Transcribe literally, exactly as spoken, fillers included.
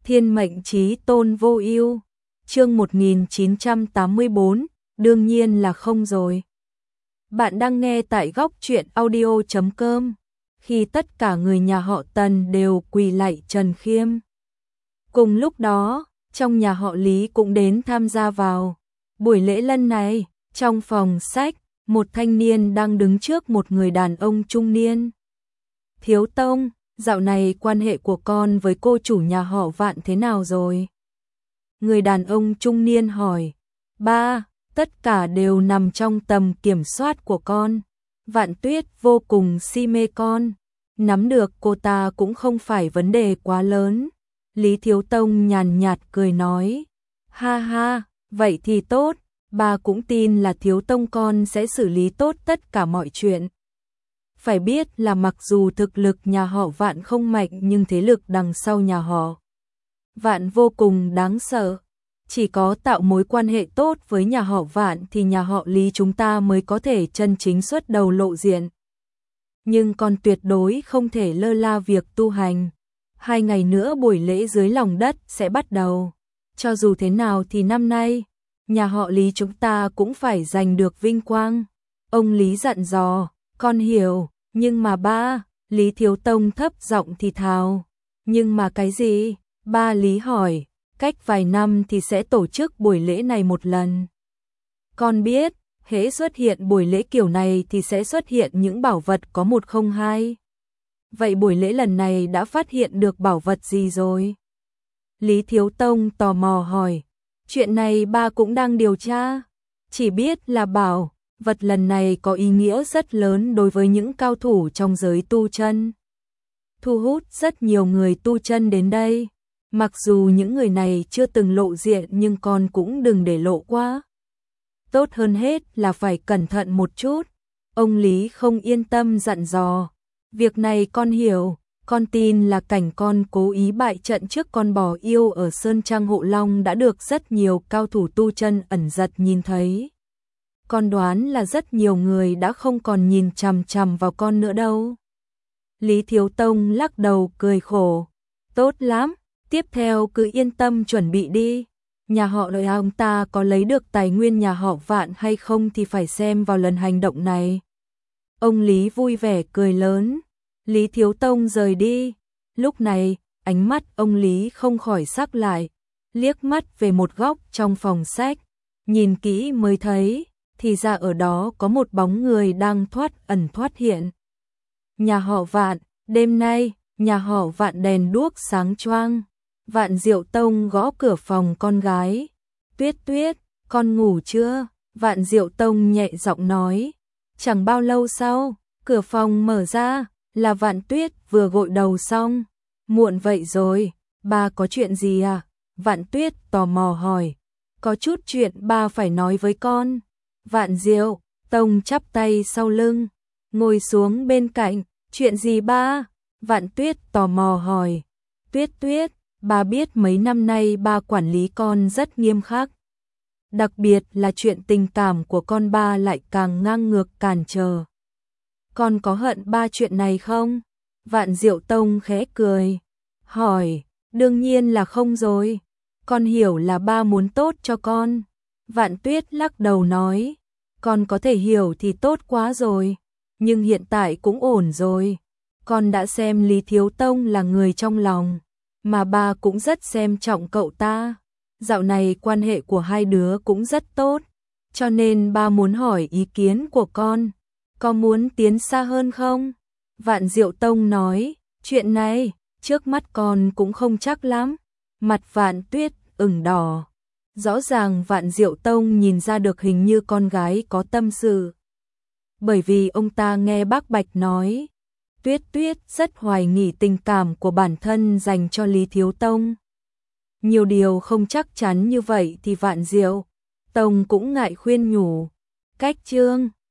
Thiên mệnh chí tôn vô ưu. Chương một nghìn chín trăm tám mươi bốn, đương nhiên là không rồi. Bạn đang nghe tại góc truyện audio chấm com. Khi tất cả người nhà họ Tần đều quỳ lạy Trần Khiêm. Cùng lúc đó, trong nhà họ Lý cũng đến tham gia vào buổi lễ lần này. Trong phòng sách, một thanh niên đang đứng trước một người đàn ông trung niên. Thiếu tông, dạo này quan hệ của con với cô chủ nhà họ Vạn thế nào rồi? Người đàn ông trung niên hỏi. Ba, tất cả đều nằm trong tầm kiểm soát của con. Vạn Tuyết vô cùng si mê con. Nắm được cô ta cũng không phải vấn đề quá lớn. Lý Thiếu Tông nhàn nhạt cười nói. Ha ha, vậy thì tốt. Ba cũng tin là Thiếu Tông con sẽ xử lý tốt tất cả mọi chuyện. Phải biết là mặc dù thực lực nhà họ Vạn không mạnh nhưng thế lực đằng sau nhà họ Vạn vô cùng đáng sợ. Chỉ có tạo mối quan hệ tốt với nhà họ Vạn thì nhà họ Lý chúng ta mới có thể chân chính xuất đầu lộ diện. Nhưng còn tuyệt đối không thể lơ là việc tu hành. Hai ngày nữa buổi lễ dưới lòng đất sẽ bắt đầu. Cho dù thế nào thì năm nay, nhà họ Lý chúng ta cũng phải giành được vinh quang. Ông Lý dặn dò, con hiểu, nhưng mà ba, Lý Thiếu Tông thấp giọng thì thào. Nhưng mà cái gì? Ba Lý hỏi, cách vài năm thì sẽ tổ chức buổi lễ này một lần. Con biết, hễ xuất hiện buổi lễ kiểu này thì sẽ xuất hiện những bảo vật có một không hai. Vậy buổi lễ lần này đã phát hiện được bảo vật gì rồi? Lý Thiếu Tông tò mò hỏi. Chuyện này ba cũng đang điều tra. Chỉ biết là bảo vật lần này có ý nghĩa rất lớn đối với những cao thủ trong giới tu chân. Thu hút rất nhiều người tu chân đến đây. Mặc dù những người này chưa từng lộ diện nhưng con cũng đừng để lộ quá. Tốt hơn hết là phải cẩn thận một chút. Ông Lý không yên tâm dặn dò. Việc này con hiểu, con tin là cảnh con cố ý bại trận trước con bò yêu ở Sơn Trang Hộ Long đã được rất nhiều cao thủ tu chân ẩn giật nhìn thấy. Con đoán là rất nhiều người đã không còn nhìn chằm chằm vào con nữa đâu. Lý Thiếu Tông lắc đầu cười khổ. Tốt lắm, tiếp theo cứ yên tâm chuẩn bị đi. Nhà họ đợi ông ta có lấy được tài nguyên nhà họ Vạn hay không thì phải xem vào lần hành động này. Ông Lý vui vẻ cười lớn. Lý Thiếu Tông rời đi. Lúc này, ánh mắt ông Lý không khỏi sắc lại. Liếc mắt về một góc trong phòng sách. Nhìn kỹ mới thấy, thì ra ở đó có một bóng người đang thoát ẩn thoát hiện. Nhà họ Vạn, đêm nay, nhà họ Vạn đèn đuốc sáng choang. Vạn Diệu Tông gõ cửa phòng con gái. Tuyết Tuyết, con ngủ chưa? Vạn Diệu Tông nhẹ giọng nói. Chẳng bao lâu sau, cửa phòng mở ra, là Vạn Tuyết vừa gội đầu xong. Muộn vậy rồi, ba có chuyện gì à? Vạn Tuyết tò mò hỏi. Có chút chuyện ba phải nói với con. Vạn Diệu Tông chắp tay sau lưng, ngồi xuống bên cạnh. Chuyện gì ba? Vạn Tuyết tò mò hỏi. Tuyết Tuyết, ba biết mấy năm nay ba quản lý con rất nghiêm khắc. Đặc biệt là chuyện tình cảm của con ba lại càng ngang ngược cản trở. Con có hận ba chuyện này không? Vạn Diệu Tông khẽ cười. Hỏi, đương nhiên là không rồi. Con hiểu là ba muốn tốt cho con. Vạn Tuyết lắc đầu nói. Con có thể hiểu thì tốt quá rồi. Nhưng hiện tại cũng ổn rồi. Con đã xem Lý Thiếu Tông là người trong lòng. Mà ba cũng rất xem trọng cậu ta. Dạo này quan hệ của hai đứa cũng rất tốt. Cho nên ba muốn hỏi ý kiến của con. Có muốn tiến xa hơn không? Vạn Diệu Tông nói. Chuyện này, trước mắt con cũng không chắc lắm. Mặt Vạn Tuyết ửng đỏ. Rõ ràng Vạn Diệu Tông nhìn ra được hình như con gái có tâm sự. Bởi vì ông ta nghe bác Bạch nói. Tuyết Tuyết rất hoài nghi tình cảm của bản thân dành cho Lý Thiếu Tông. Nhiều điều không chắc chắn như vậy thì Vạn Diệu Tông cũng ngại khuyên nhủ. Cách chương